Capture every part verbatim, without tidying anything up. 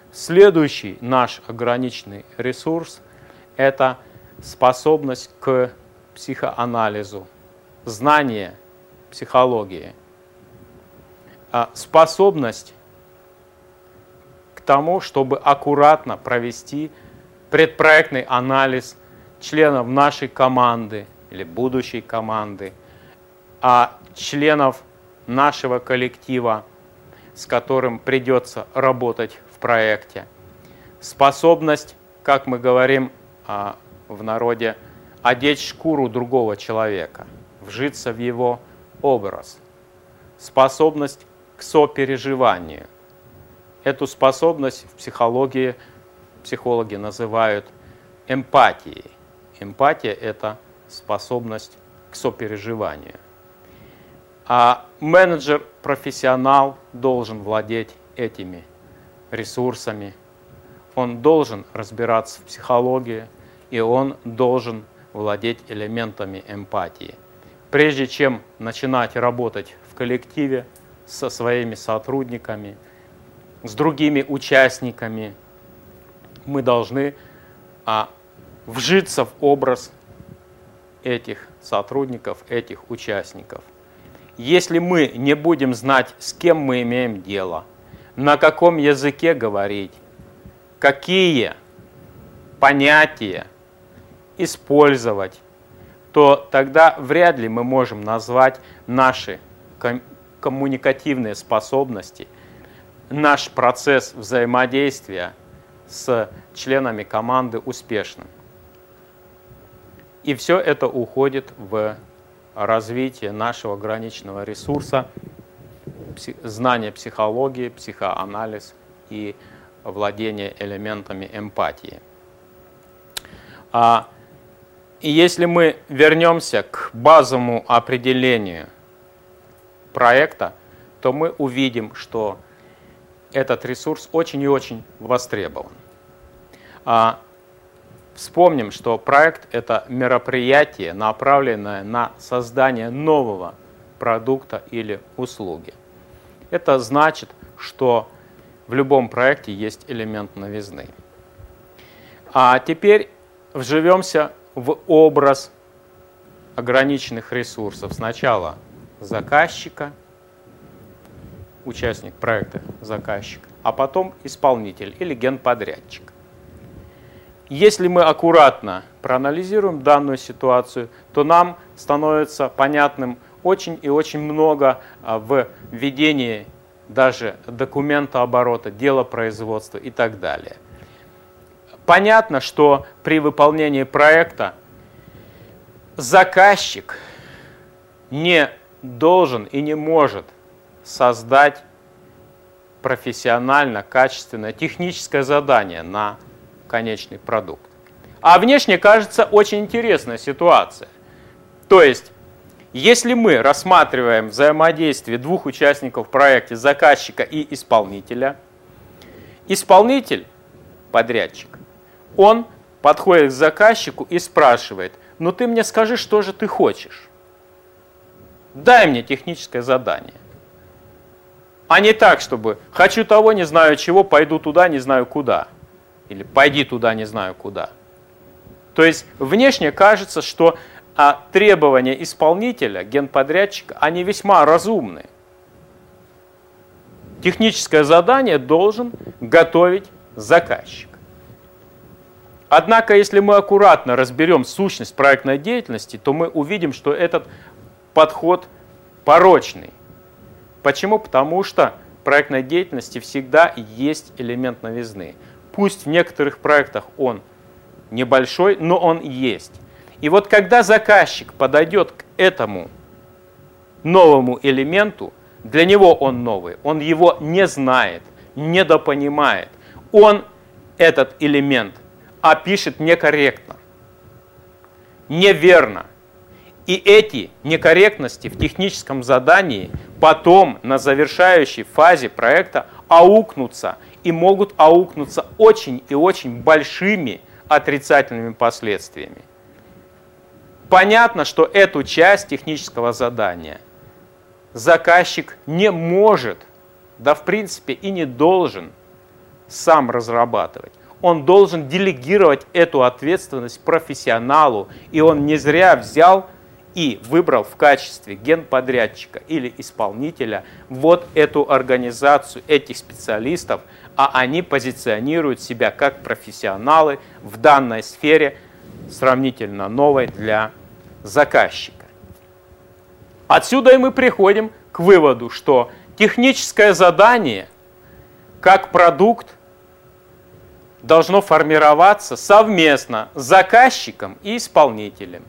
следующий наш ограниченный ресурс – это способность к психоанализу, знание психологии, способность к тому, чтобы аккуратно провести предпроектный анализ членов нашей команды или будущей команды, а членов нашего коллектива, с которым придется работать в проекте. Способность, как мы говорим в народе, одеть шкуру другого человека, вжиться в его образ. Способность к сопереживанию. Эту способность в психологии психологи называют эмпатией. Эмпатия – это способность к сопереживанию. А менеджер-профессионал должен владеть этими ресурсами. Он должен разбираться в психологии, и он должен владеть элементами эмпатии. Прежде чем начинать работать в коллективе со своими сотрудниками, с другими участниками, мы должны а, вжиться в образ этих сотрудников, этих участников. Если мы не будем знать, с кем мы имеем дело, на каком языке говорить, какие понятия использовать, то тогда вряд ли мы можем назвать наши коммуникативные способности, наш процесс взаимодействия с членами команды успешным. И все это уходит в развитие нашего ограниченного ресурса, знание психологии, психоанализ и владение элементами эмпатии. И если мы вернемся к базовому определению проекта, то мы увидим, что этот ресурс очень и очень востребован. Вспомним, что проект – это мероприятие, направленное на создание нового продукта или услуги. Это значит, что в любом проекте есть элемент новизны. А теперь вживемся в образ ограниченных ресурсов. Сначала заказчика, участник проекта заказчик, а потом исполнитель или генподрядчик. Если мы аккуратно проанализируем данную ситуацию, то нам становится понятным очень и очень много в ведении даже документа оборота, дела производства и так далее. Понятно, что при выполнении проекта заказчик не должен и не может создать профессионально, качественное техническое задание на конечный продукт. А внешне кажется очень интересная ситуация. То есть, если мы рассматриваем взаимодействие двух участников в проекте, заказчика и исполнителя, исполнитель, подрядчик, он подходит к заказчику и спрашивает: ну ты мне скажи, что же ты хочешь? Дай мне техническое задание. А не так, чтобы хочу того, не знаю чего, пойду туда, не знаю куда. Или пойди туда, не знаю куда. То есть внешне кажется, что а, требования исполнителя, генподрядчика, они весьма разумны. Техническое задание должен готовить заказчик. Однако, если мы аккуратно разберем сущность проектной деятельности, то мы увидим, что этот подход порочный. Почему? Потому что в проектной деятельности всегда есть элемент новизны. Пусть в некоторых проектах он небольшой, но он есть. И вот когда заказчик подойдет к этому новому элементу, для него он новый, он его не знает, недопонимает. Он этот элемент опишет некорректно, неверно. И эти некорректности в техническом задании потом на завершающей фазе проекта аукнутся и могут аукнуться очень и очень большими отрицательными последствиями. Понятно, что эту часть технического задания заказчик не может, да в принципе и не должен сам разрабатывать. Он должен делегировать эту ответственность профессионалу, и он не зря взял и выбрал в качестве генподрядчика или исполнителя вот эту организацию, этих специалистов, а они позиционируют себя как профессионалы в данной сфере, сравнительно новой для заказчика. Отсюда и мы приходим к выводу, что техническое задание как продукт должно формироваться совместно с заказчиком и исполнителем.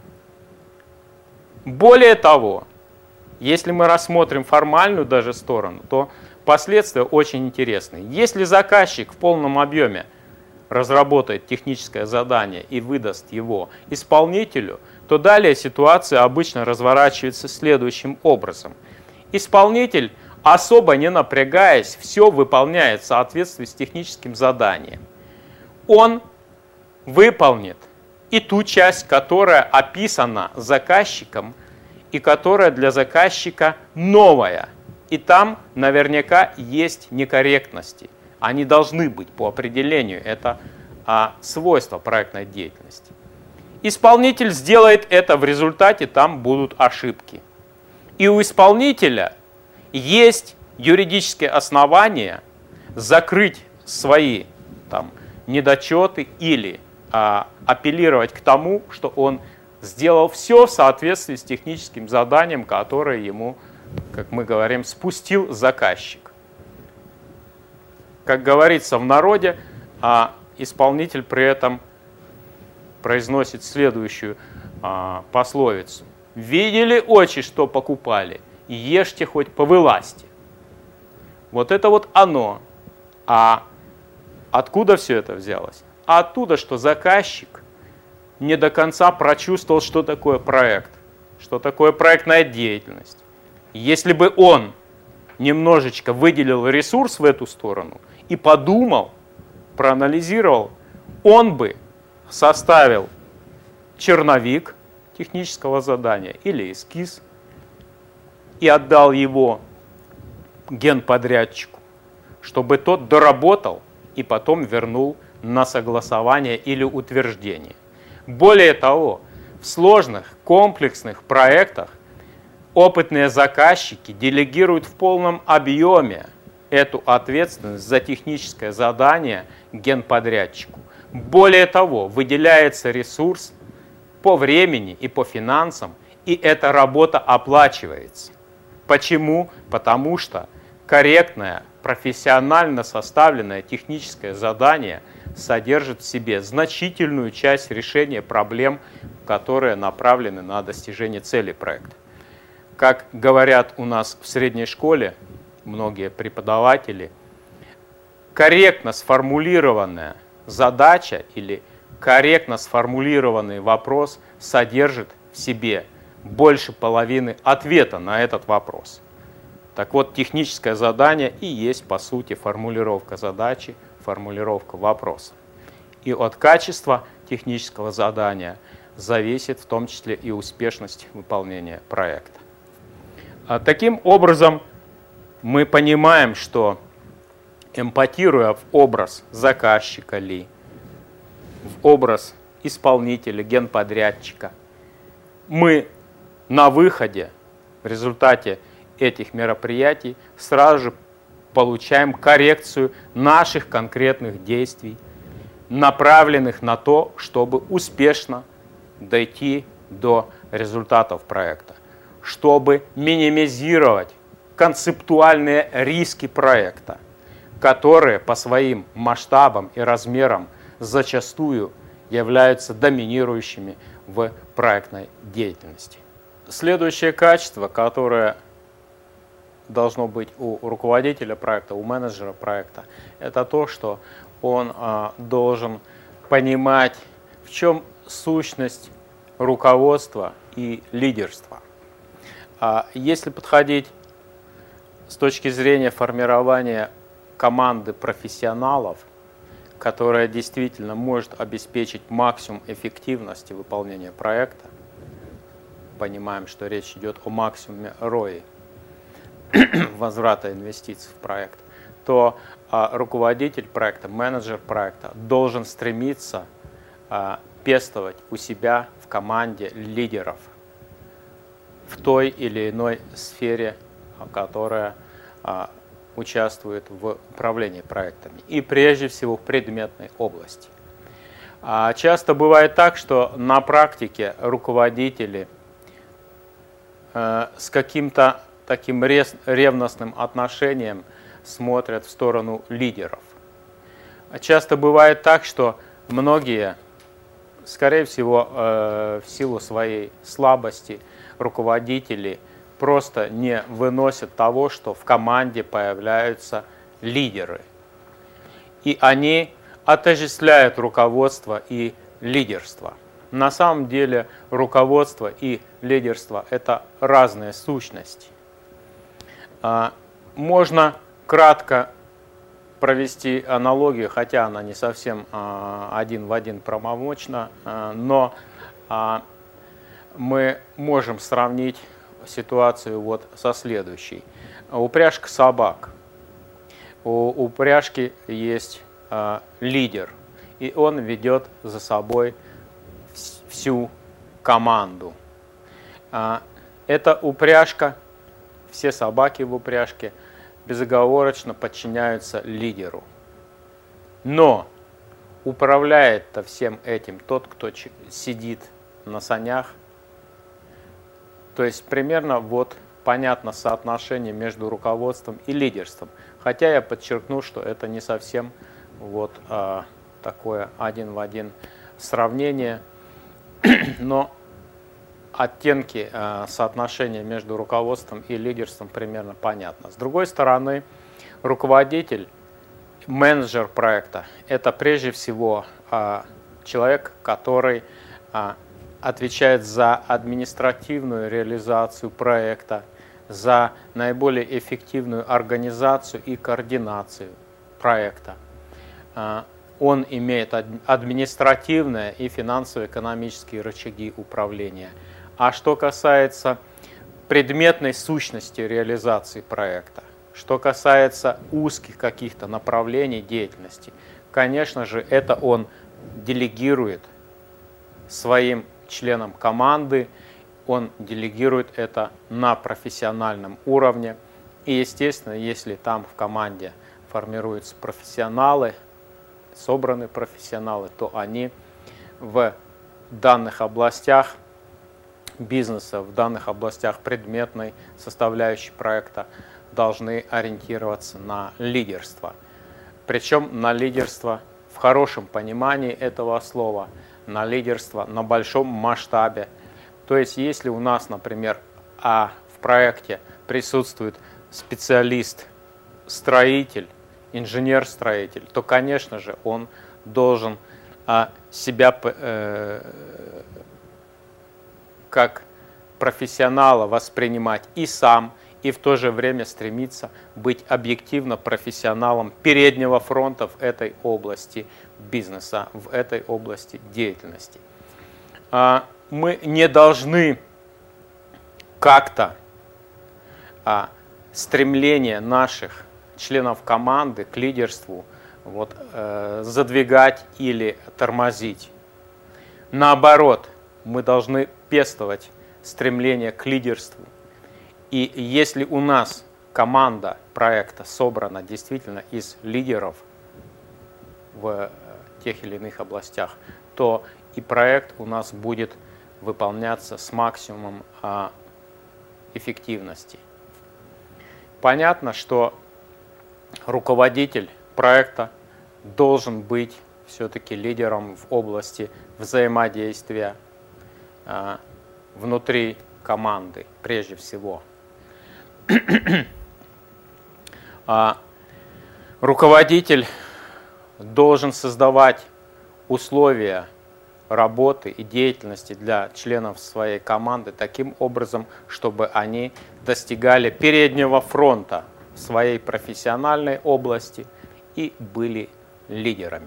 Более того, если мы рассмотрим формальную даже сторону, то последствия очень интересные. Если заказчик в полном объеме разработает техническое задание и выдаст его исполнителю, то далее ситуация обычно разворачивается следующим образом. Исполнитель, особо не напрягаясь, все выполняет в соответствии с техническим заданием. Он выполнит и ту часть, которая описана заказчиком и которая для заказчика новая. И там наверняка есть некорректности. Они должны быть по определению. Это а, свойство проектной деятельности. Исполнитель сделает это, в результате там будут ошибки. И у исполнителя есть юридические основания закрыть свои там, недочеты или а, апеллировать к тому, что он сделал все в соответствии с техническим заданием, которое ему, как мы говорим, спустил заказчик. Как говорится в народе, а, исполнитель при этом произносит следующую а, пословицу. «Видели очи, что покупали, ешьте хоть по вылазти». Вот это вот оно. А откуда все это взялось? А оттуда, что заказчик не до конца прочувствовал, что такое проект, что такое проектная деятельность. Если бы он немножечко выделил ресурс в эту сторону и подумал, проанализировал, он бы составил черновик технического задания или эскиз и отдал его генподрядчику, чтобы тот доработал и потом вернул на согласование или утверждение. Более того, в сложных комплексных проектах опытные заказчики делегируют в полном объеме эту ответственность за техническое задание генподрядчику. Более того, выделяется ресурс по времени и по финансам, и эта работа оплачивается. Почему? Потому что корректное, профессионально составленное техническое задание содержит в себе значительную часть решения проблем, которые направлены на достижение цели проекта. Как говорят у нас в средней школе многие преподаватели, корректно сформулированная задача или корректно сформулированный вопрос содержит в себе больше половины ответа на этот вопрос. Так вот, техническое задание и есть, по сути, формулировка задачи, формулировка вопроса. И от качества технического задания зависит в том числе и успешность выполнения проекта. А таким образом, мы понимаем, что эмпатируя в образ заказчика ли, в образ исполнителя, генподрядчика, мы на выходе в результате этих мероприятий сразу же получаем коррекцию наших конкретных действий, направленных на то, чтобы успешно дойти до результатов проекта, чтобы минимизировать концептуальные риски проекта, которые по своим масштабам и размерам зачастую являются доминирующими в проектной деятельности. Следующее качество, которое должно быть у руководителя проекта, у менеджера проекта, это то, что он а, должен понимать, в чем сущность руководства и лидерства. А если подходить с точки зрения формирования команды профессионалов, которая действительно может обеспечить максимум эффективности выполнения проекта, понимаем, что речь идет о максимуме эр о и, возврата инвестиций в проект, то а, руководитель проекта, менеджер проекта должен стремиться а, пестовать у себя в команде лидеров в той или иной сфере, которая а, участвует в управлении проектами, и прежде всего в предметной области. А часто бывает так, что на практике руководители э, с каким-то таким ревностным отношением смотрят в сторону лидеров. Часто бывает так, что многие, скорее всего, э, в силу своей слабости, руководители просто не выносят того, что в команде появляются лидеры. И они отождествляют руководство и лидерство. На самом деле руководство и лидерство – это разные сущности. Можно кратко провести аналогию, хотя она не совсем один в один правомочна, но мы можем сравнить ситуацию вот со следующей. Упряжка собак. У упряжки есть э, лидер, и он ведет за собой всю команду. Э, эта упряжка, все собаки в упряжке безоговорочно подчиняются лидеру. Но управляет-то всем этим тот, кто сидит на санях. То есть примерно вот понятно соотношение между руководством и лидерством. Хотя я подчеркну, что это не совсем вот а, такое один в один сравнение, но оттенки а, соотношения между руководством и лидерством примерно понятно. С другой стороны, руководитель, менеджер проекта – это прежде всего а, человек, который а, отвечает за административную реализацию проекта, за наиболее эффективную организацию и координацию проекта. Он имеет административные и финансово-экономические рычаги управления. А что касается предметной сущности реализации проекта, что касается узких каких-то направлений деятельности, конечно же, это он делегирует своим членам команды, он делегирует это на профессиональном уровне. И, естественно, если там в команде формируются профессионалы, собраны профессионалы, то они в данных областях бизнеса, в данных областях предметной составляющей проекта должны ориентироваться на лидерство. Причем на лидерство в хорошем понимании этого слова, на лидерство на большом масштабе. То есть, если у нас, например, а в проекте присутствует специалист-строитель, инженер-строитель, то, конечно же, он должен а, себя э, как профессионала воспринимать и сам, и в то же время стремиться быть объективно профессионалом переднего фронта в этой области бизнеса, в этой области деятельности. Мы не должны как-то стремление наших членов команды к лидерству вот, задвигать или тормозить. Наоборот, мы должны пестовать стремление к лидерству. И если у нас команда проекта собрана действительно из лидеров в тех или иных областях, то и проект у нас будет выполняться с максимумом эффективности. Понятно, что руководитель проекта должен быть все-таки лидером в области взаимодействия внутри команды, прежде всего. Руководитель должен создавать условия работы и деятельности для членов своей команды таким образом, чтобы они достигали переднего фронта в своей профессиональной области и были лидерами.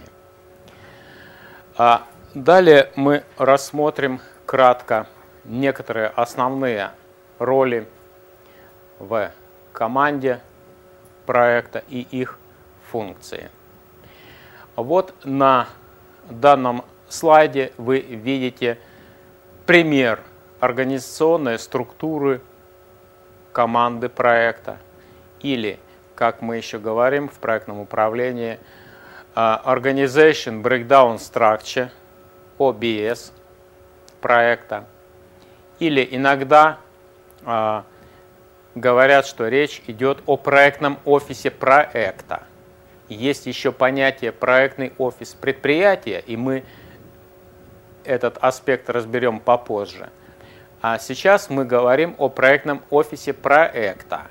Далее мы рассмотрим кратко некоторые основные роли в команде проекта и их функции. Вот на данном слайде вы видите пример организационной структуры команды проекта, или, как мы еще говорим в проектном управлении, Organization Breakdown Structure, о би эс проекта. Или иногда э, говорят, что речь идет о проектном офисе проекта. Есть еще понятие проектный офис предприятия, и мы этот аспект разберем попозже. А сейчас мы говорим о проектном офисе проекта.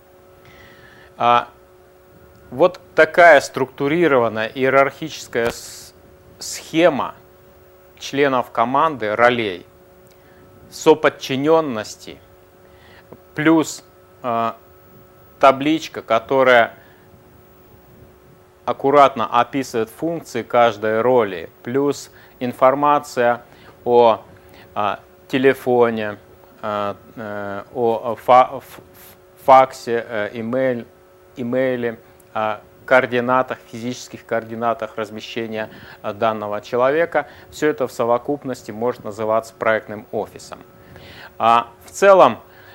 А вот такая структурированная иерархическая схема членов команды, ролей, соподчиненности, плюс э, табличка, которая аккуратно описывает функции каждой роли, плюс информация о э, телефоне, э, э, о фа факсе, э, имейль, имейле, э, координатах, физических координатах размещения данного человека. Все это в совокупности может называться проектным офисом. А в целом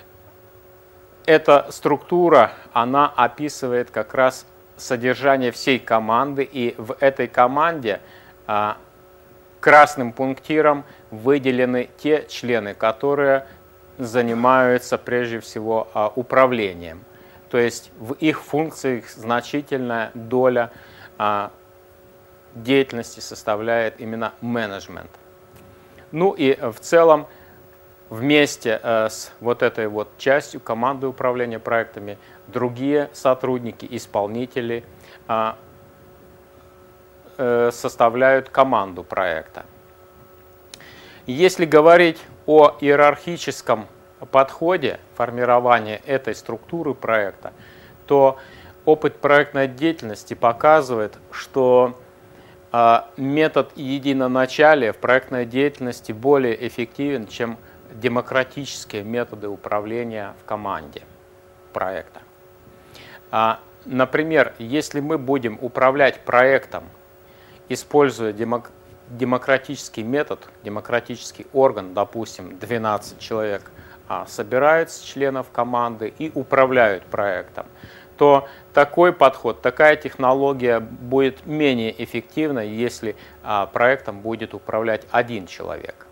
эта структура, она описывает как раз содержание всей команды, и в этой команде а, красным пунктиром выделены те члены, которые занимаются прежде всего а, управлением. То есть в их функциях значительная доля а, деятельности составляет именно менеджмент. Ну и в целом вместе а, с вот этой вот частью команды управления проектами другие сотрудники, исполнители а, а, составляют команду проекта. Если говорить о иерархическом подходе формирования этой структуры проекта, то опыт проектной деятельности показывает, что э, метод единоначалия в проектной деятельности более эффективен, чем демократические методы управления в команде проекта. А, например, если мы будем управлять проектом, используя демок демократический метод, демократический орган, допустим, двенадцать человек, собираются членов команды и управляют проектом, то такой подход, такая технология будет менее эффективна, если проектом будет управлять один человек.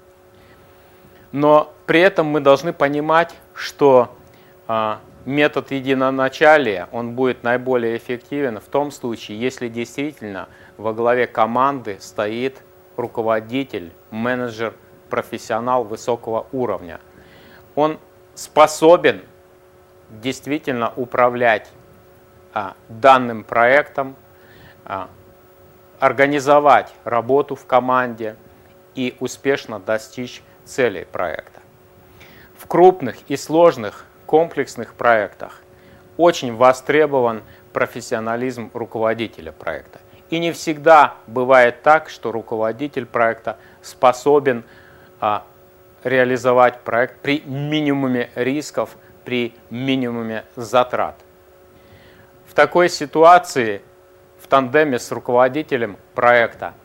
Но при этом мы должны понимать, что метод единоначалия, он будет наиболее эффективен в том случае, если действительно во главе команды стоит руководитель, менеджер, профессионал высокого уровня. Он способен действительно управлять а, данным проектом, а, организовать работу в команде и успешно достичь целей проекта. В крупных и сложных комплексных проектах очень востребован профессионализм руководителя проекта. И не всегда бывает так, что руководитель проекта способен а, реализовать проект при минимуме рисков, при минимуме затрат. В такой ситуации в тандеме с руководителем проекта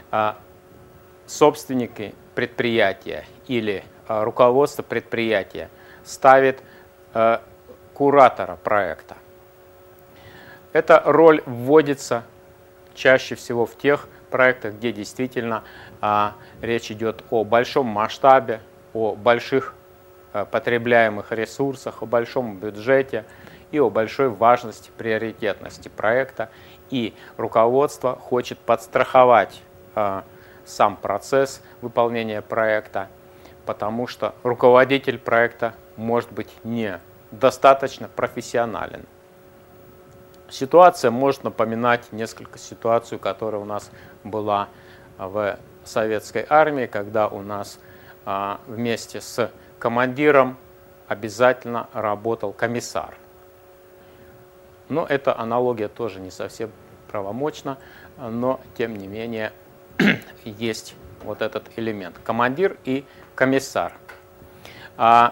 собственники предприятия или руководство предприятия ставит куратора проекта. Эта роль вводится чаще всего в тех проектах, где действительно а, речь идет о большом масштабе, о больших а, потребляемых ресурсах, о большом бюджете и о большой важности, приоритетности проекта. И руководство хочет подстраховать а, сам процесс выполнения проекта, потому что руководитель проекта может быть недостаточно профессионален. Ситуация может напоминать несколько ситуаций, которая у нас была в советской армии, когда у нас а, вместе с командиром обязательно работал комиссар. Но эта аналогия тоже не совсем правомочна, но тем не менее есть вот этот элемент. Командир и комиссар. А,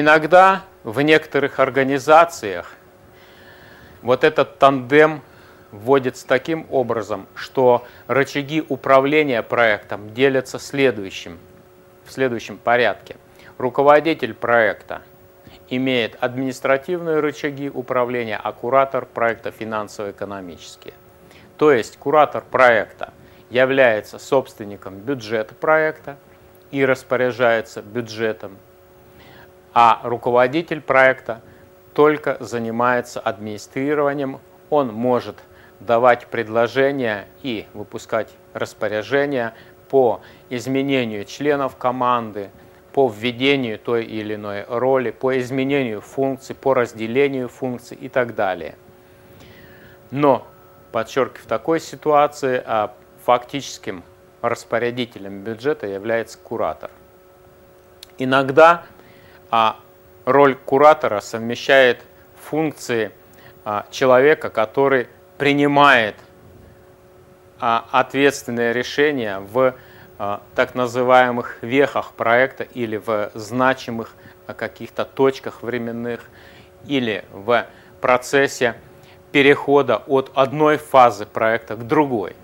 иногда в некоторых организациях вот этот тандем вводится таким образом, что рычаги управления проектом делятся следующим, в следующем порядке. Руководитель проекта имеет административные рычаги управления, а куратор проекта финансово-экономические. То есть куратор проекта является собственником бюджета проекта и распоряжается бюджетом, а руководитель проекта только занимается администрированием. Он может давать предложения и выпускать распоряжения по изменению членов команды, по введению той или иной роли, по изменению функций, по разделению функций и так далее. Но, подчеркиваю, в такой ситуации а, фактическим распорядителем бюджета является куратор. Иногда а, роль куратора совмещает функции а, человека, который принимает а, ответственные решения в а, так называемых вехах проекта или в значимых а, каких-то точках временных, или в процессе перехода от одной фазы проекта к другой.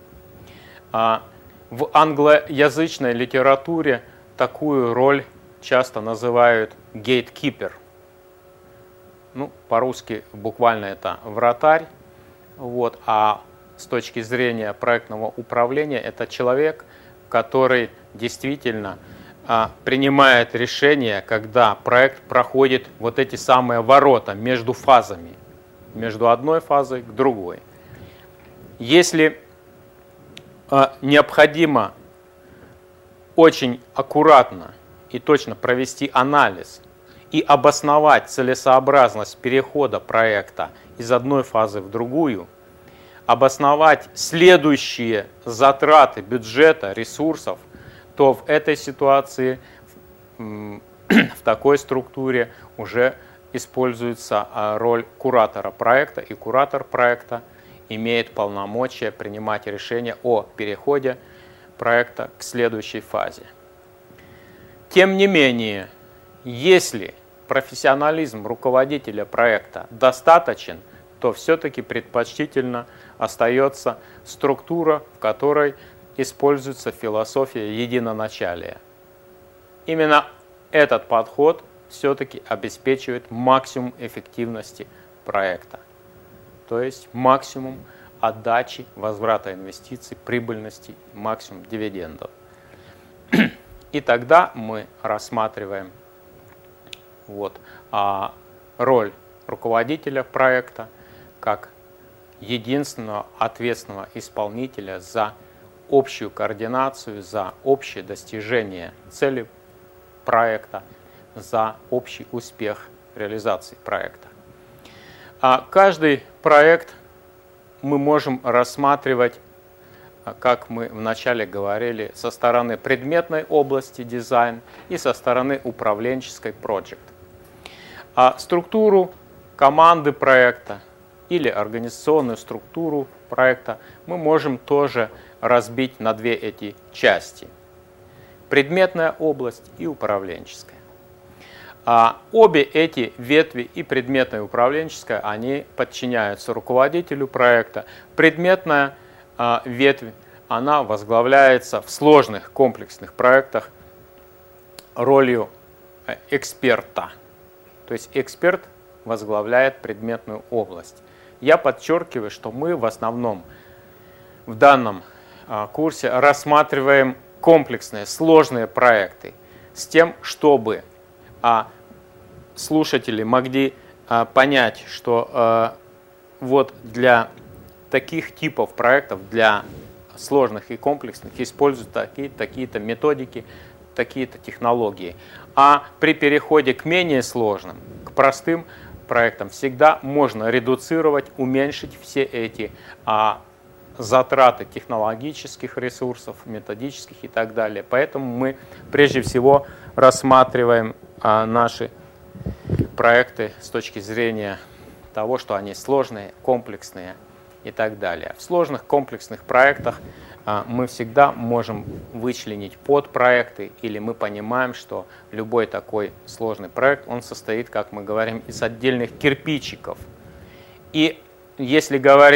А, в англоязычной литературе такую роль часто называют gatekeeper. Ну, по-русски буквально это вратарь. Вот, а с точки зрения проектного управления это человек, который действительно а, принимает решение, когда проект проходит вот эти самые ворота между фазами, между одной фазой к другой. Если а, необходимо очень аккуратно и точно провести анализ и обосновать целесообразность перехода проекта из одной фазы в другую, обосновать следующие затраты бюджета, ресурсов, то в этой ситуации, в такой структуре уже используется роль куратора проекта, и куратор проекта имеет полномочия принимать решения о переходе проекта к следующей фазе. Тем не менее, если профессионализм руководителя проекта достаточен, то все-таки предпочтительно остается структура, в которой используется философия единоначалия. Именно этот подход все-таки обеспечивает максимум эффективности проекта, то есть максимум отдачи, возврата инвестиций, прибыльности, максимум дивидендов. И тогда мы рассматриваем вот, а, роль руководителя проекта как единственного ответственного исполнителя за общую координацию, за общее достижение цели проекта, за общий успех реализации проекта. А каждый проект мы можем рассматривать, как мы вначале говорили, со стороны предметной области дизайн и со стороны управленческой project. А структуру команды проекта или организационную структуру проекта мы можем тоже разбить на две эти части. Предметная область и управленческая. А обе эти ветви, и предметная, и управленческая, они подчиняются руководителю проекта. Предметная а, ветвь, она возглавляется в сложных комплексных проектах ролью эксперта. То есть эксперт возглавляет предметную область. Я подчеркиваю, что мы в основном в данном а, курсе рассматриваем комплексные, сложные проекты с тем, чтобы а, слушатели могли а, понять, что а, вот для таких типов проектов, для сложных и комплексных, используют такие-то такие-то методики, такие-то технологии. А при переходе к менее сложным, к простым проектам всегда можно редуцировать, уменьшить все эти а, затраты технологических ресурсов, методических и так далее. Поэтому мы прежде всего рассматриваем а, наши проекты с точки зрения того, что они сложные, комплексные и так далее. В сложных комплексных проектах а, мы всегда можем вычленить подпроекты, или мы понимаем, что любой такой сложный проект, он состоит, как мы говорим, из отдельных кирпичиков. И если говорить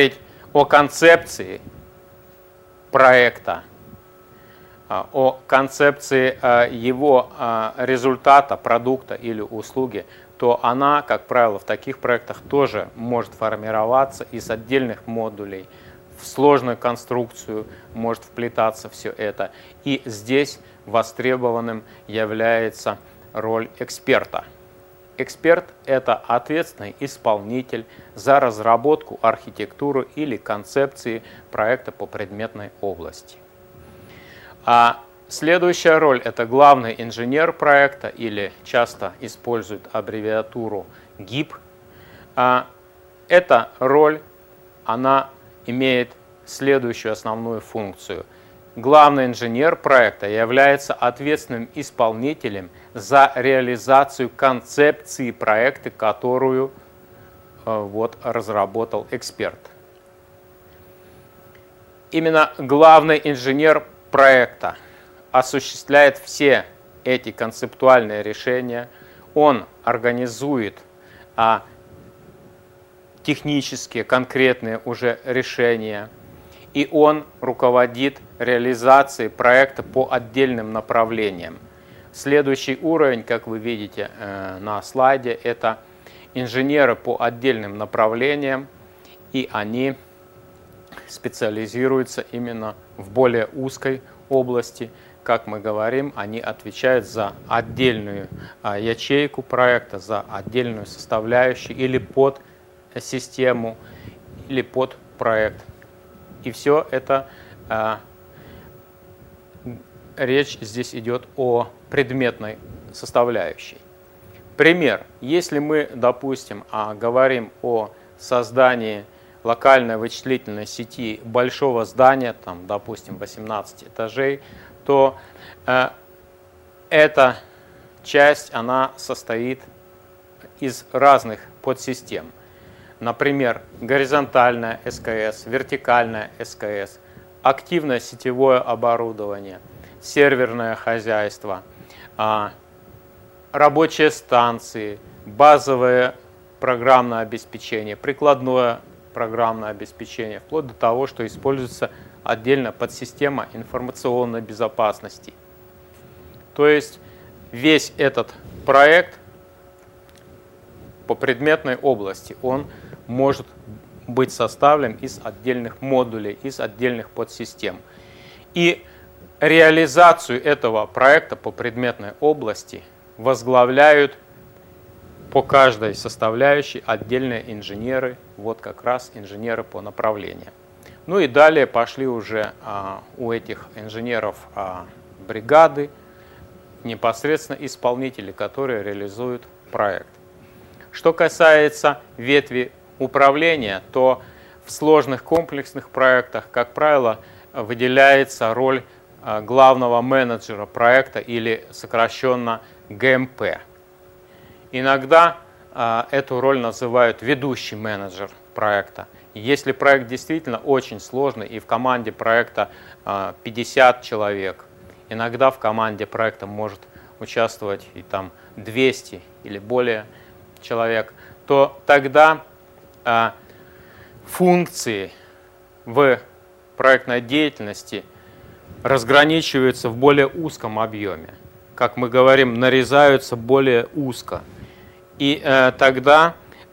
о концепции проекта, о концепции его результата, продукта или услуги, то она, как правило, в таких проектах тоже может формироваться из отдельных модулей, в сложную конструкцию может вплетаться все это. И здесь востребованным является роль эксперта. Эксперт – это ответственный исполнитель за разработку архитектуры или концепции проекта по предметной области. А следующая роль – это главный инженер проекта, или часто используют аббревиатуру ГИП. А эта роль, она имеет следующую основную функцию. Главный инженер проекта является ответственным исполнителем за реализацию концепции проекта, которую вот, разработал эксперт. Именно главный инженер проекта осуществляет все эти концептуальные решения, он организует а, технические, конкретные уже решения, и он руководит реализацией проекта по отдельным направлениям. Следующий уровень, как вы видите э, на слайде, это инженеры по отдельным направлениям, и они специализируются именно в более узкой области. Как мы говорим, они отвечают за отдельную а, ячейку проекта, за отдельную составляющую или под систему, или под проект. И все это, а, речь здесь идет о предметной составляющей. Пример. Если мы, допустим, а, говорим о создании локальной вычислительной сети большого здания, там, допустим, восемнадцать этажей, то э, эта часть, она состоит из разных подсистем. Например, горизонтальная эс ка эс, вертикальная эс ка эс, активное сетевое оборудование, серверное хозяйство, э, рабочие станции, базовое программное обеспечение, прикладное программное обеспечение, вплоть до того, что используется отдельно подсистема информационной безопасности. То есть весь этот проект по предметной области, он может быть составлен из отдельных модулей, из отдельных подсистем. И реализацию этого проекта по предметной области возглавляют по каждой составляющей отдельные инженеры, вот как раз инженеры по направлениям. Ну и далее пошли уже а, у этих инженеров а, бригады, непосредственно исполнители, которые реализуют проект. Что касается ветви управления, то в сложных комплексных проектах, как правило, выделяется роль а, главного менеджера проекта, или сокращенно гэ эм пэ. Иногда а, эту роль называют ведущий менеджер проекта. Если проект действительно очень сложный, и в команде проекта а, пятьдесят человек, иногда в команде проекта может участвовать и там двести или более человек, то тогда а, функции в проектной деятельности разграничиваются в более узком объеме. Как мы говорим, нарезаются более узко. И э, тогда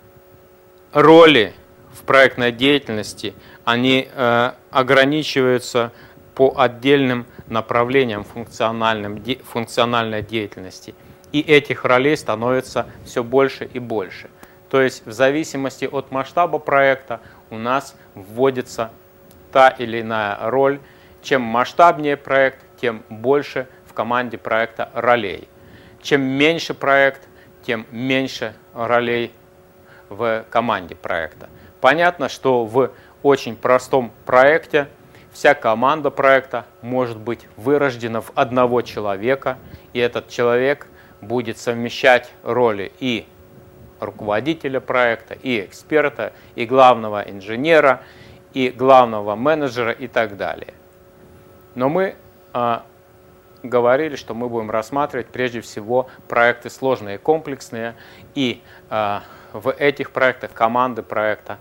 роли в проектной деятельности, они э, ограничиваются по отдельным направлениям функциональным, де, функциональной деятельности. И этих ролей становится все больше и больше. То есть в зависимости от масштаба проекта у нас вводится та или иная роль. Чем масштабнее проект, тем больше в команде проекта ролей. Чем меньше проект, тем меньше ролей в команде проекта. Понятно, что в очень простом проекте вся команда проекта может быть вырождена в одного человека, и этот человек будет совмещать роли и руководителя проекта, и эксперта, и главного инженера, и главного менеджера и так далее. Но мы а, говорили, что мы будем рассматривать прежде всего проекты сложные и комплексные, и а, в этих проектах команды проекта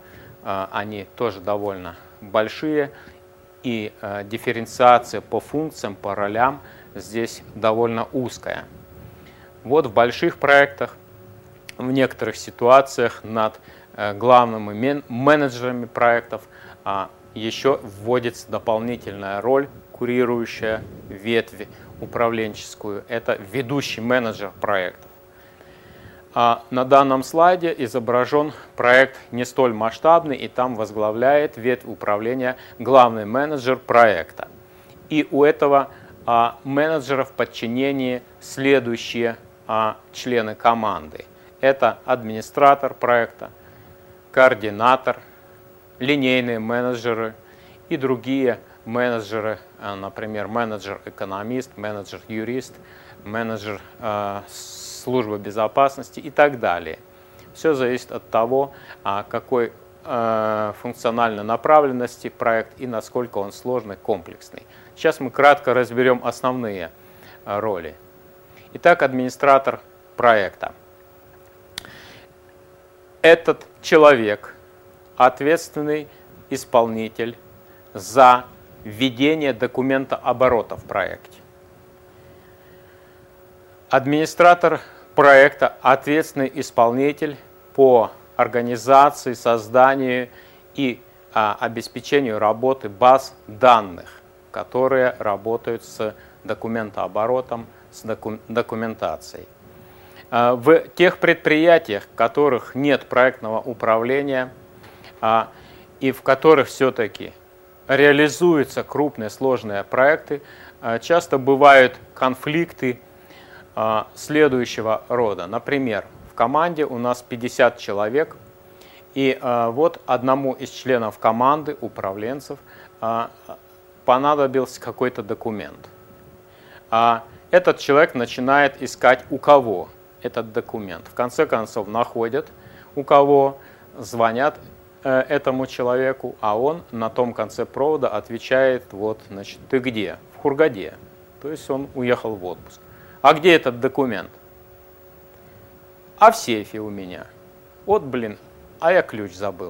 они тоже довольно большие, и дифференциация по функциям, по ролям здесь довольно узкая. Вот в больших проектах, в некоторых ситуациях над главными менеджерами проектов еще вводится дополнительная роль, курирующая ветвь управленческую. Это ведущий менеджер проекта. А на данном слайде изображен проект не столь масштабный, и там возглавляет ветвь управления главный менеджер проекта. И у этого а, менеджера в подчинении следующие а, члены команды. Это администратор проекта, координатор, линейные менеджеры и другие менеджеры, например, менеджер-экономист, менеджер-юрист, менеджер э, службы безопасности и так далее. Все зависит от того, какой э, функциональной направленности проект и насколько он сложный, комплексный. Сейчас мы кратко разберем основные э, роли. Итак, администратор проекта. Этот человек ответственный исполнитель за введение документа оборота в проекте. Администратор проекта ответственный исполнитель по организации, созданию и а, обеспечению работы баз данных, которые работают с документооборотом, с доку документацией. А, в тех предприятиях, в которых нет проектного управления, а, и в которых все-таки реализуются крупные сложные проекты, а, часто бывают конфликты а, следующего рода. Например, в команде у нас пятьдесят человек, и а, вот одному из членов команды, управленцев, а, понадобился какой-то документ. А этот человек начинает искать, у кого этот документ. В конце концов находят, у кого, звонят э, этому человеку, а он на том конце провода отвечает: вот, значит, ты где? В Хургаде. То есть он уехал в отпуск. А где этот документ? А в сейфе у меня. Вот, блин, а я ключ забыл.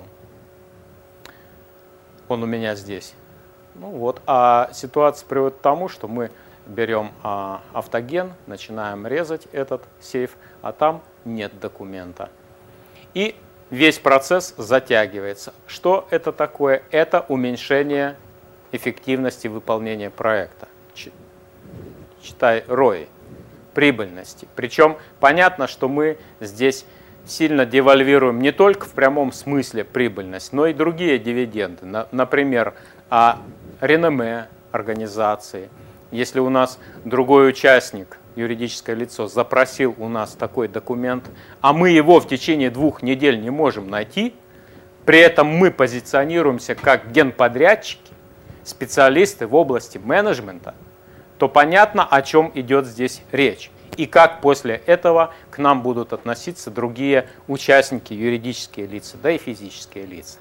Он у меня здесь. Ну вот, а ситуация приводит к тому, что мы берем а, автоген, начинаем резать этот сейф, а там нет документа. И весь процесс затягивается. Что это такое? Это уменьшение эффективности выполнения проекта. Читай рой, прибыльности. Причем понятно, что мы здесь сильно девальвируем не только в прямом смысле прибыльность, но и другие дивиденды. Например, реноме организации. Если у нас другой участник, юридическое лицо, запросил у нас такой документ, а мы его в течение двух недель не можем найти, при этом мы позиционируемся как генподрядчики, специалисты в области менеджмента, то понятно, о чем идет здесь речь. И как после этого к нам будут относиться другие участники, юридические лица, да и физические лица.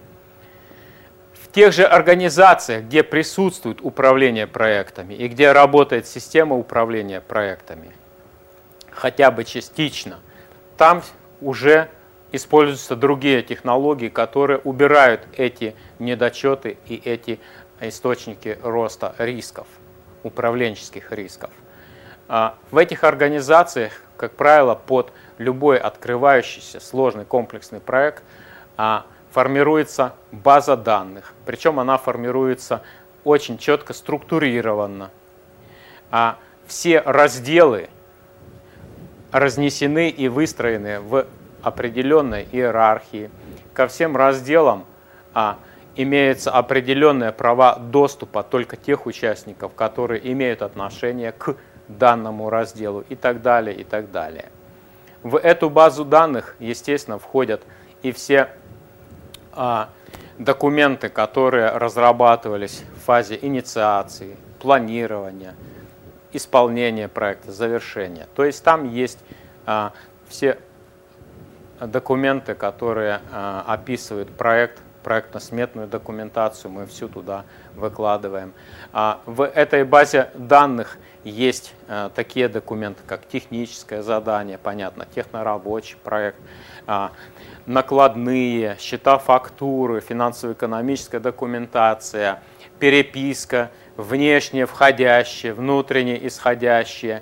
В тех же организациях, где присутствует управление проектами и где работает система управления проектами, хотя бы частично, там уже используются другие технологии, которые убирают эти недочеты и эти источники роста рисков, управленческих рисков. В этих организациях, как правило, под любой открывающийся сложный комплексный проект формируется база данных. Причем она формируется очень четко структурированно. Все разделы разнесены и выстроены в определенной иерархии. Ко всем разделам имеются определенные права доступа только тех участников, которые имеют отношение к данному разделу и так далее, и так далее. В эту базу данных, естественно, входят и все а, документы, которые разрабатывались в фазе инициации, планирования, исполнения проекта, завершения. То есть там есть а, все документы, которые а, описывают проект, проектно-сметную документацию мы всю туда выкладываем. В этой базе данных есть такие документы, как техническое задание, понятно, технорабочий проект, накладные, счета, фактуры, финансово-экономическая документация, переписка, внешние входящие, внутренние исходящие,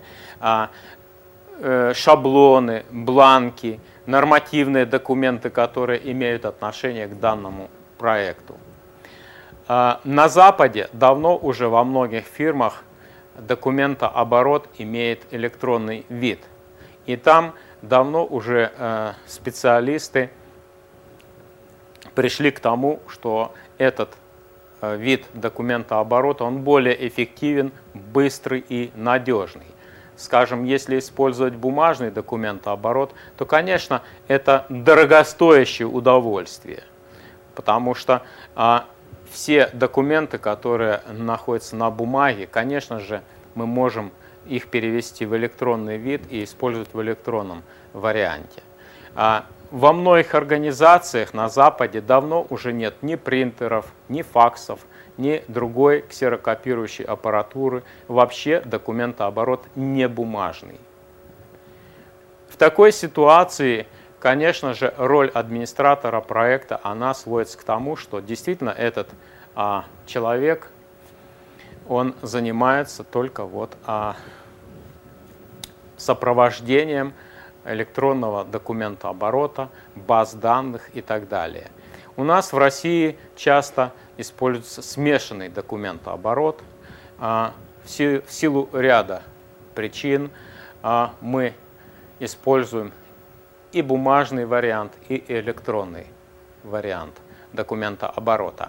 шаблоны, бланки, нормативные документы, которые имеют отношение к данному проекту. На Западе давно уже во многих фирмах документооборот имеет электронный вид. И там давно уже специалисты пришли к тому, что этот вид документооборота, он более эффективен, быстрый и надежный. Скажем, если использовать бумажный документооборот, то, конечно, это дорогостоящее удовольствие, потому что а, все документы, которые находятся на бумаге, конечно же, мы можем их перевести в электронный вид и использовать в электронном варианте. А, во многих организациях на Западе давно уже нет ни принтеров, ни факсов, ни другой ксерокопирующей аппаратуры. Вообще документооборот не бумажный. В такой ситуации, конечно же, роль администратора проекта, она сводится к тому, что действительно этот а, человек, он занимается только вот а, сопровождением электронного документооборота, баз данных и так далее. У нас в России часто используется смешанный документооборот. В силу ряда причин мы используем и бумажный вариант, и электронный вариант документооборота.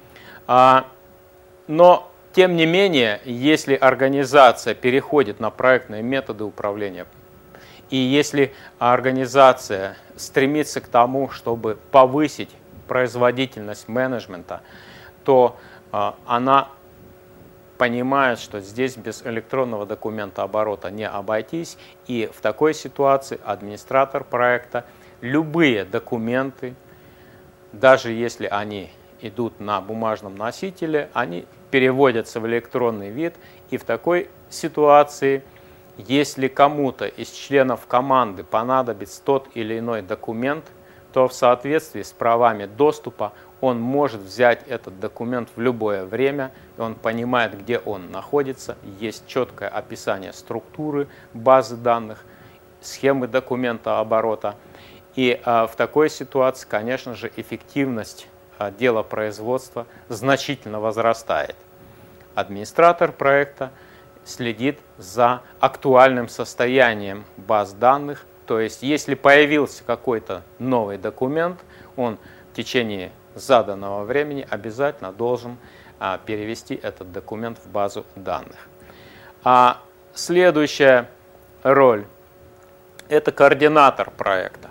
Но, тем не менее, если организация переходит на проектные методы управления, и если организация стремится к тому, чтобы повысить производительность менеджмента, то а, она понимает, что здесь без электронного документооборота не обойтись, и в такой ситуации администратор проекта любые документы, даже если они идут на бумажном носителе, они переводятся в электронный вид, и в такой ситуации, если кому-то из членов команды понадобится тот или иной документ, то в соответствии с правами доступа он может взять этот документ в любое время, и он понимает, где он находится, есть четкое описание структуры базы данных, схемы документооборота. И а, в такой ситуации, конечно же, эффективность а, дела производства значительно возрастает. Администратор проекта следит за актуальным состоянием баз данных. То есть, если появился какой-то новый документ, он в течение заданного времени обязательно должен а, перевести этот документ в базу данных. А следующая роль – это координатор проекта.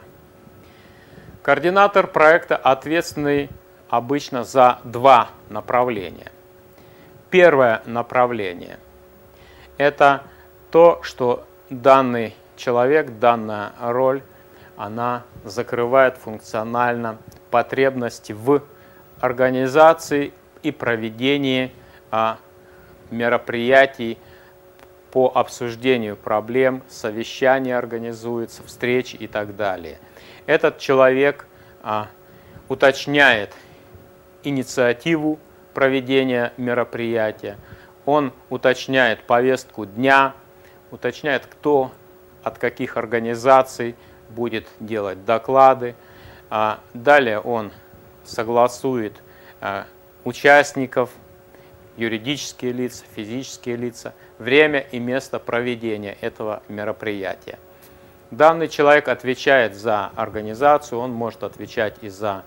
Координатор проекта ответственный обычно за два направления. Первое направление – это то, что данный человек, данная роль, она закрывает функционально потребности в организации и проведении а, мероприятий по обсуждению проблем, совещания организуются, встречи и так далее. Этот человек а, уточняет инициативу проведения мероприятия, он уточняет повестку дня, уточняет, кто от каких организаций будет делать доклады. Далее он согласует участников, юридические лица, физические лица, время и место проведения этого мероприятия. Данный человек отвечает за организацию, он может отвечать и за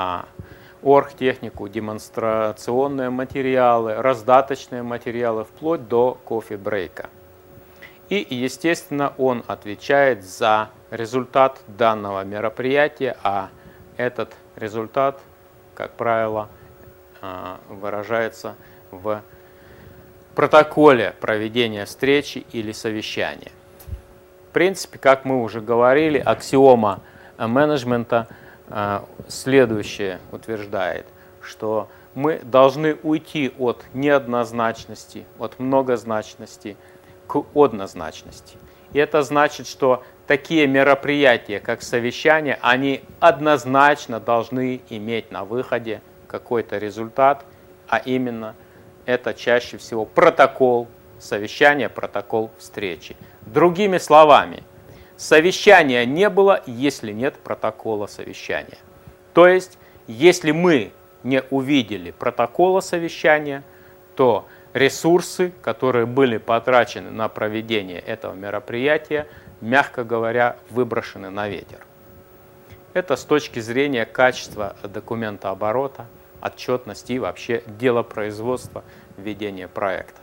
оргтехнику, демонстрационные материалы, раздаточные материалы, вплоть до кофе-брейка. И, естественно, он отвечает за результат данного мероприятия, а этот результат, как правило, выражается в протоколе проведения встречи или совещания. В принципе, как мы уже говорили, аксиома менеджмента следующее утверждает, что мы должны уйти от неоднозначности, от многозначности к однозначности. И это значит, что такие мероприятия, как совещания, они однозначно должны иметь на выходе какой-то результат, а именно это чаще всего протокол совещания, протокол встречи. Другими словами, совещания не было, если нет протокола совещания. То есть, если мы не увидели протокола совещания, то ресурсы, которые были потрачены на проведение этого мероприятия, мягко говоря, выброшены на ветер. Это с точки зрения качества документооборота, отчетности и вообще делопроизводства ведения проекта.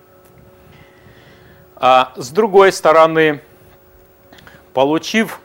А с другой стороны, получив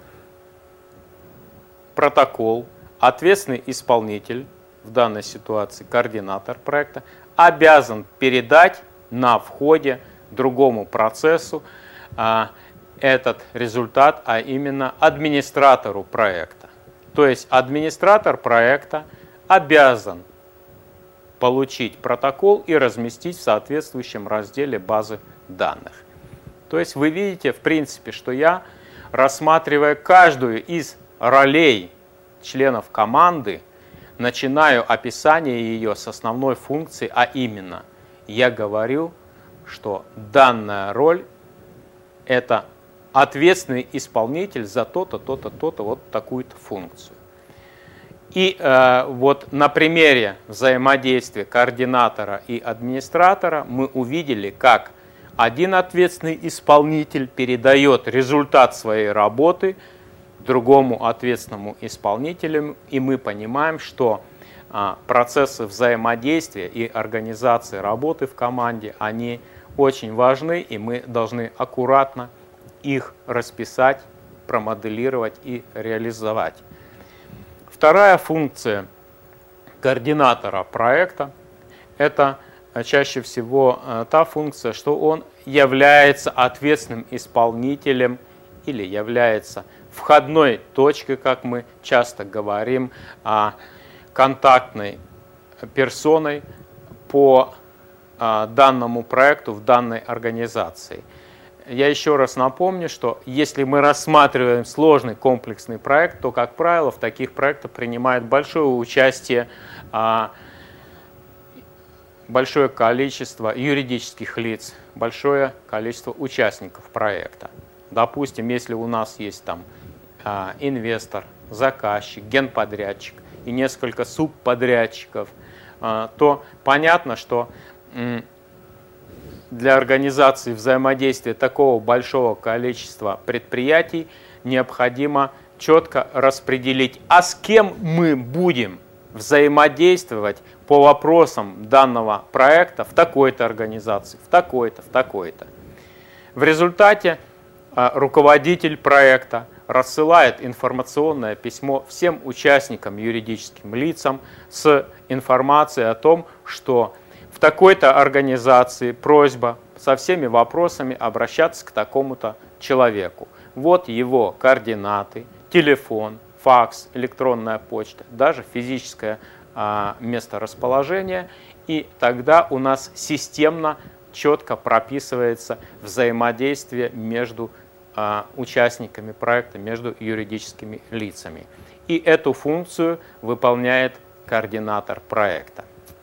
протокол, ответственный исполнитель, в данной ситуации координатор проекта, обязан передать на входе другому процессу а, этот результат, а именно администратору проекта. То есть администратор проекта обязан получить протокол и разместить в соответствующем разделе базы данных. То есть вы видите, в принципе, что я, рассматривая каждую из ролей членов команды, начинаю описание ее с основной функции, а именно я говорю, что данная роль – это ответственный исполнитель за то-то, то-то, то-то, вот такую-то функцию. И э, вот на примере взаимодействия координатора и администратора мы увидели, как один ответственный исполнитель передает результат своей работы другому ответственному исполнителю, и мы понимаем, что а, процессы взаимодействия и организации работы в команде, они очень важны, и мы должны аккуратно их расписать, промоделировать и реализовать. Вторая функция координатора проекта – это чаще всего та функция, что он является ответственным исполнителем или является входной точкой, как мы часто говорим, контактной персоной по данному проекту в данной организации. Я еще раз напомню, что если мы рассматриваем сложный комплексный проект, то, как правило, в таких проектах принимает большое участие большое количество юридических лиц, большое количество участников проекта. Допустим, если у нас есть там а, инвестор, заказчик, генподрядчик и несколько субподрядчиков, а, то понятно, что м, для организации взаимодействия такого большого количества предприятий необходимо четко распределить, а с кем мы будем взаимодействовать по вопросам данного проекта в такой-то организации, в такой-то, в такой-то. В результате руководитель проекта рассылает информационное письмо всем участникам, юридическим лицам с информацией о том, что в такой-то организации просьба со всеми вопросами обращаться к такому-то человеку. Вот его координаты, телефон, факс, электронная почта, даже физическое а, месторасположение. И тогда у нас системно, четко прописывается взаимодействие между а, участниками проекта, между юридическими лицами. И эту функцию выполняет координатор проекта.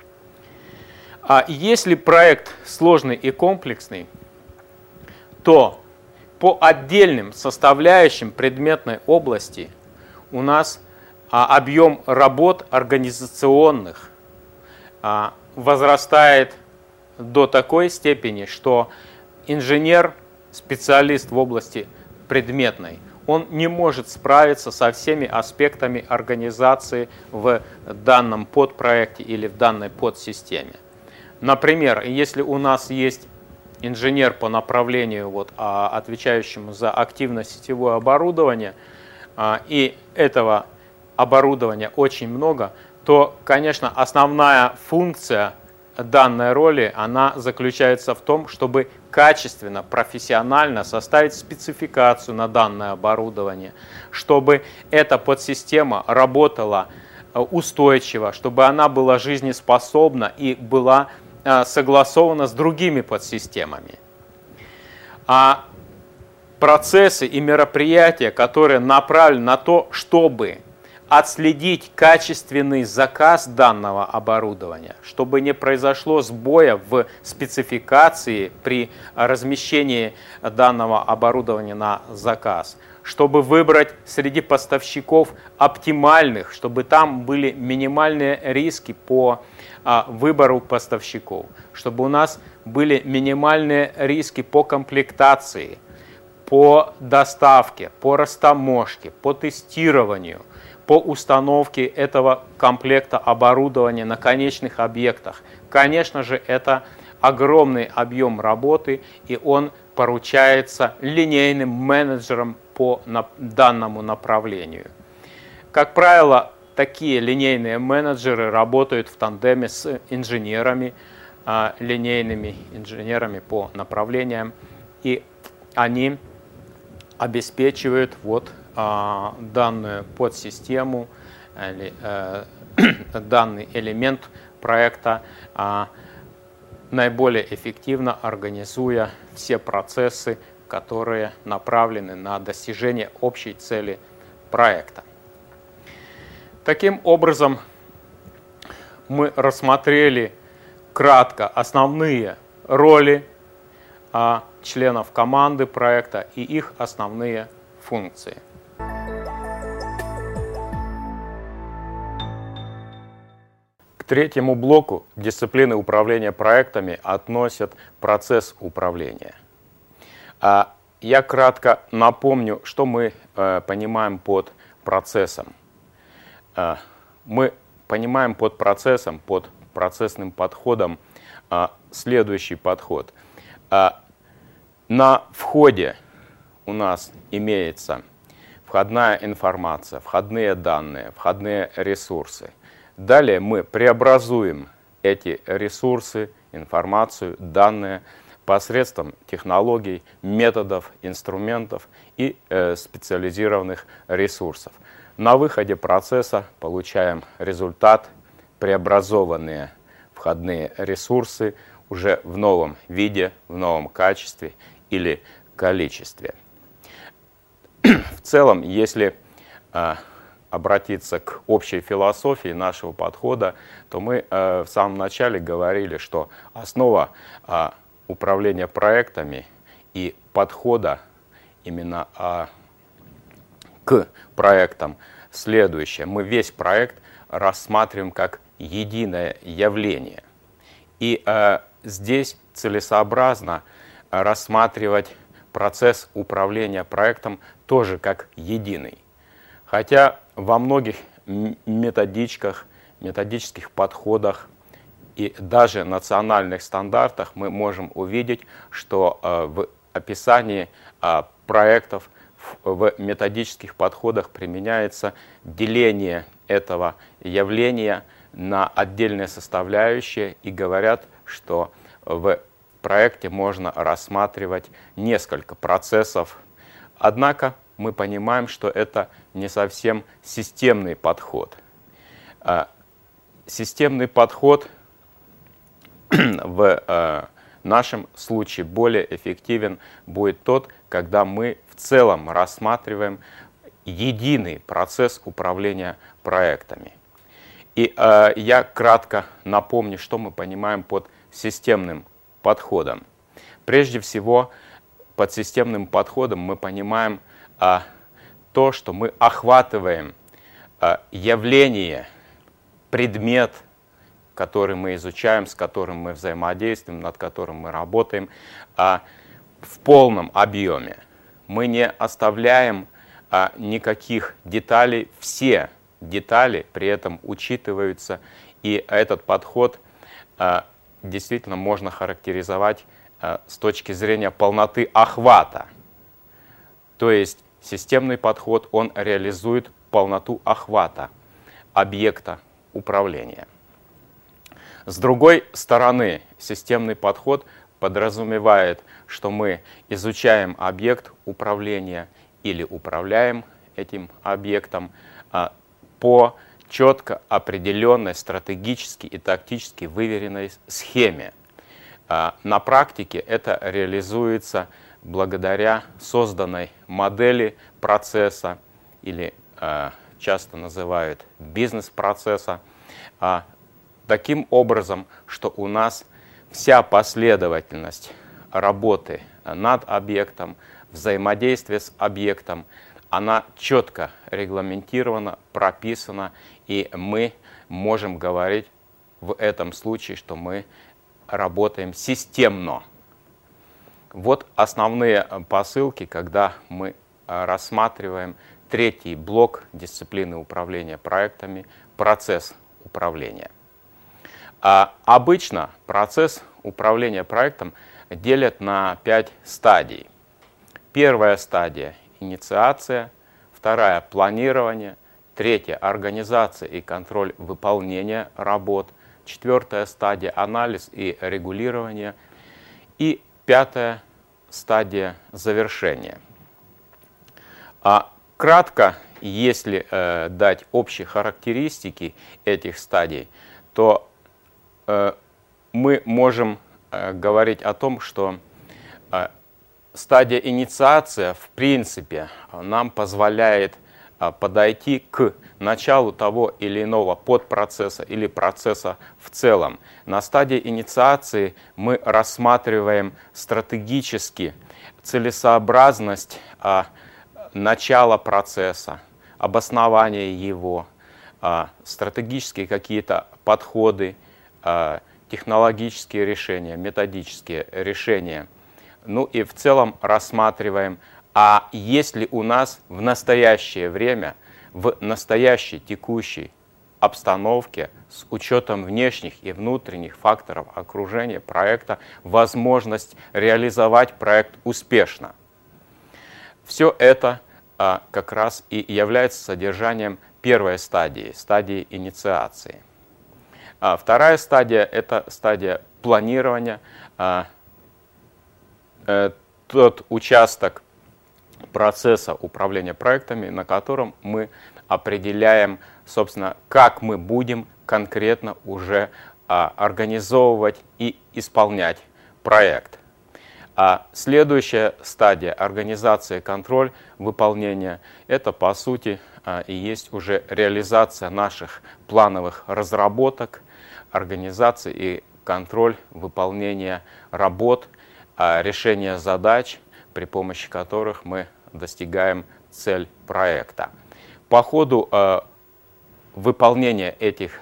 А если проект сложный и комплексный, то по отдельным составляющим предметной области у нас а, объем работ организационных а, возрастает до такой степени, что инженер, специалист в области предметной, он не может справиться со всеми аспектами организации в данном подпроекте или в данной подсистеме. Например, если у нас есть инженер по направлению, вот, отвечающему за активно-сетевое оборудование, и этого оборудования очень много, то, конечно, основная функция данной роли, она заключается в том, чтобы качественно, профессионально составить спецификацию на данное оборудование, чтобы эта подсистема работала устойчиво, чтобы она была жизнеспособна и была согласована с другими подсистемами. А процессы и мероприятия, которые направлены на то, чтобы отследить качественный заказ данного оборудования, чтобы не произошло сбоя в спецификации при размещении данного оборудования на заказ, чтобы выбрать среди поставщиков оптимальных, чтобы там были минимальные риски по выбору поставщиков, чтобы у нас были минимальные риски по комплектации, по доставке, по растаможке, по тестированию, по установке этого комплекта оборудования на конечных объектах. Конечно же, это огромный объем работы, и он поручается линейным менеджерам по данному направлению. Как правило, такие линейные менеджеры работают в тандеме с инженерами, линейными инженерами по направлениям, и они обеспечивают вот данную подсистему, или, э, данный элемент проекта, э, наиболее эффективно организуя все процессы, которые направлены на достижение общей цели проекта. Таким образом, мы рассмотрели кратко основные роли э, членов команды проекта и их основные функции. К третьему блоку дисциплины управления проектами относят процесс управления. Я кратко напомню, что мы понимаем под процессом. Мы понимаем под процессом, под процессным подходом следующий подход. На входе у нас имеется входная информация, входные данные, входные ресурсы. Далее мы преобразуем эти ресурсы, информацию, данные посредством технологий, методов, инструментов и э, специализированных ресурсов. На выходе процесса получаем результат, преобразованные входные ресурсы уже в новом виде, в новом качестве или количестве. В целом, если э, обратиться к общей философии нашего подхода, то мы э, в самом начале говорили, что основа э, управления проектами и подхода именно э, к проектам следующее. Мы весь проект рассматриваем как единое явление. И э, здесь целесообразно рассматривать процесс управления проектом тоже как единый. Хотя во многих методичках, методических подходах и даже национальных стандартах мы можем увидеть, что в описании проектов в методических подходах применяется деление этого явления на отдельные составляющие и говорят, что в проекте можно рассматривать несколько процессов. Однако мы понимаем, что это не совсем системный подход. Системный подход в нашем случае более эффективен будет тот, когда мы в целом рассматриваем единый процесс управления проектами. И я кратко напомню, что мы понимаем под системным подходом. Прежде всего, под системным подходом мы понимаем а, то, что мы охватываем а, явление, предмет, который мы изучаем, с которым мы взаимодействуем, над которым мы работаем, а, в полном объеме. Мы не оставляем а, никаких деталей, все детали при этом учитываются, и этот подход а, действительно можно характеризовать а, с точки зрения полноты охвата. То есть системный подход, он реализует полноту охвата объекта управления. С другой стороны, системный подход подразумевает, что мы изучаем объект управления или управляем этим объектом по четко определенной стратегически и тактически выверенной схеме. На практике это реализуется благодаря созданной модели процесса, или часто называют бизнес-процесса, таким образом, что у нас вся последовательность работы над объектом, взаимодействие с объектом, она четко регламентирована, прописана, и мы можем говорить в этом случае, что мы работаем системно. Вот основные посылки, когда мы рассматриваем третий блок дисциплины управления проектами – процесс управления. А обычно процесс управления проектом делят на пять стадий. Первая стадия – инициация, вторая – планирование, третья – организация и контроль выполнения работ, четвертая стадия – анализ и регулирование, и пятая стадия – завершение. А кратко, если э, дать общие характеристики этих стадий, то э, мы можем э, говорить о том, что э, стадия инициация в принципе нам позволяет э, подойти к началу того или иного подпроцесса или процесса в целом. На стадии инициации мы рассматриваем стратегически целесообразность э, начала процесса, обоснование его, стратегические какие-то подходы, технологические решения, методические решения. Ну и в целом рассматриваем, а есть ли у нас в настоящее время, в настоящей текущей обстановке, с учетом внешних и внутренних факторов окружения проекта, возможность реализовать проект успешно. Все это а, как раз и является содержанием первой стадии, стадии инициации. А вторая стадия – это стадия планирования, а, э, тот участок процесса управления проектами, на котором мы определяем, собственно, как мы будем конкретно уже а, организовывать и исполнять проект. А следующая стадия организация, контроль, выполнения – это по сути и есть уже реализация наших плановых разработок, организация и контроль выполнения работ, решения задач, при помощи которых мы достигаем цель проекта. По ходу выполнения этих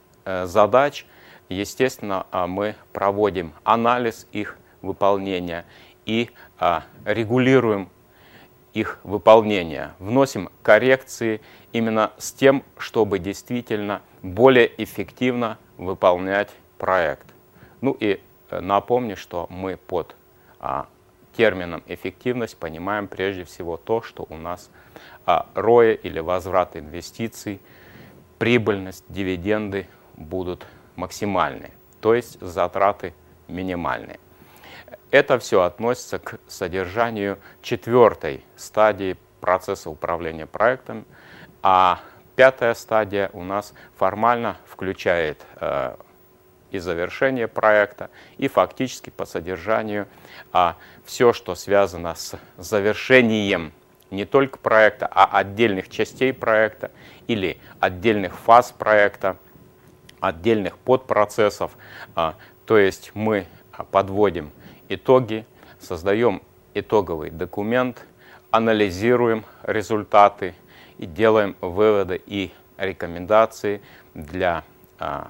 задач, естественно, мы проводим анализ их выполнения и а, регулируем их выполнение, вносим коррекции именно с тем, чтобы действительно более эффективно выполнять проект. Ну и напомню, что мы под а, термином эффективность понимаем прежде всего то, что у нас а, эр о и или возврат инвестиций, прибыльность, дивиденды будут максимальны, то есть затраты минимальные. Это все относится к содержанию четвертой стадии процесса управления проектом, а пятая стадия у нас формально включает э, и завершение проекта, и фактически по содержанию а, все, что связано с завершением не только проекта, а отдельных частей проекта или отдельных фаз проекта, отдельных подпроцессов. А, то есть мы подводим итоги, создаем итоговый документ, анализируем результаты и делаем выводы и рекомендации для а,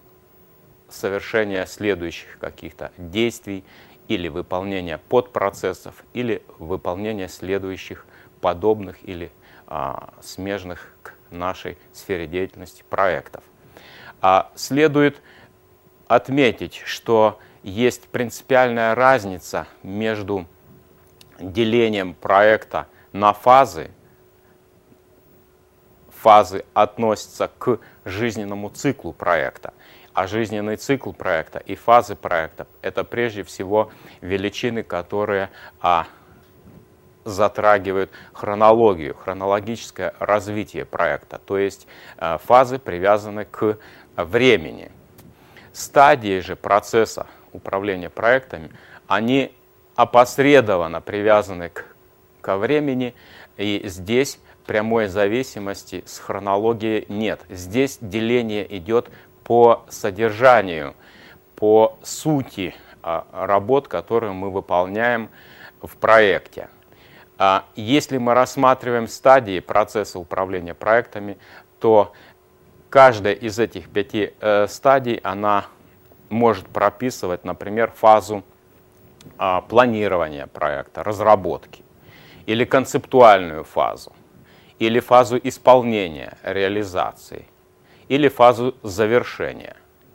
совершения следующих каких-то действий или выполнения подпроцессов, или выполнения следующих подобных или а, смежных к нашей сфере деятельности проектов. А, следует отметить, что есть принципиальная разница между делением проекта на фазы, фазы относятся к жизненному циклу проекта. А жизненный цикл проекта и фазы проекта – это прежде всего величины, которые а, затрагивают хронологию, хронологическое развитие проекта, то есть а, фазы привязаны к времени. Стадии же процесса управления проектами, они опосредованно привязаны к, ко времени, и здесь прямой зависимости с хронологией нет. Здесь деление идет по содержанию, по сути работ, которые мы выполняем в проекте. Если мы рассматриваем стадии процесса управления проектами, то каждая из этих пяти стадий, она может прописывать, например, фазу планирования проекта, разработки, или концептуальную фазу, или фазу исполнения, реализации, или фазу завершения.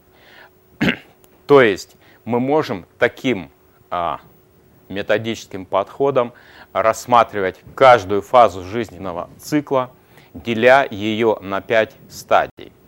То есть мы можем таким а, методическим подходом рассматривать каждую фазу жизненного цикла, деля ее на пять стадий.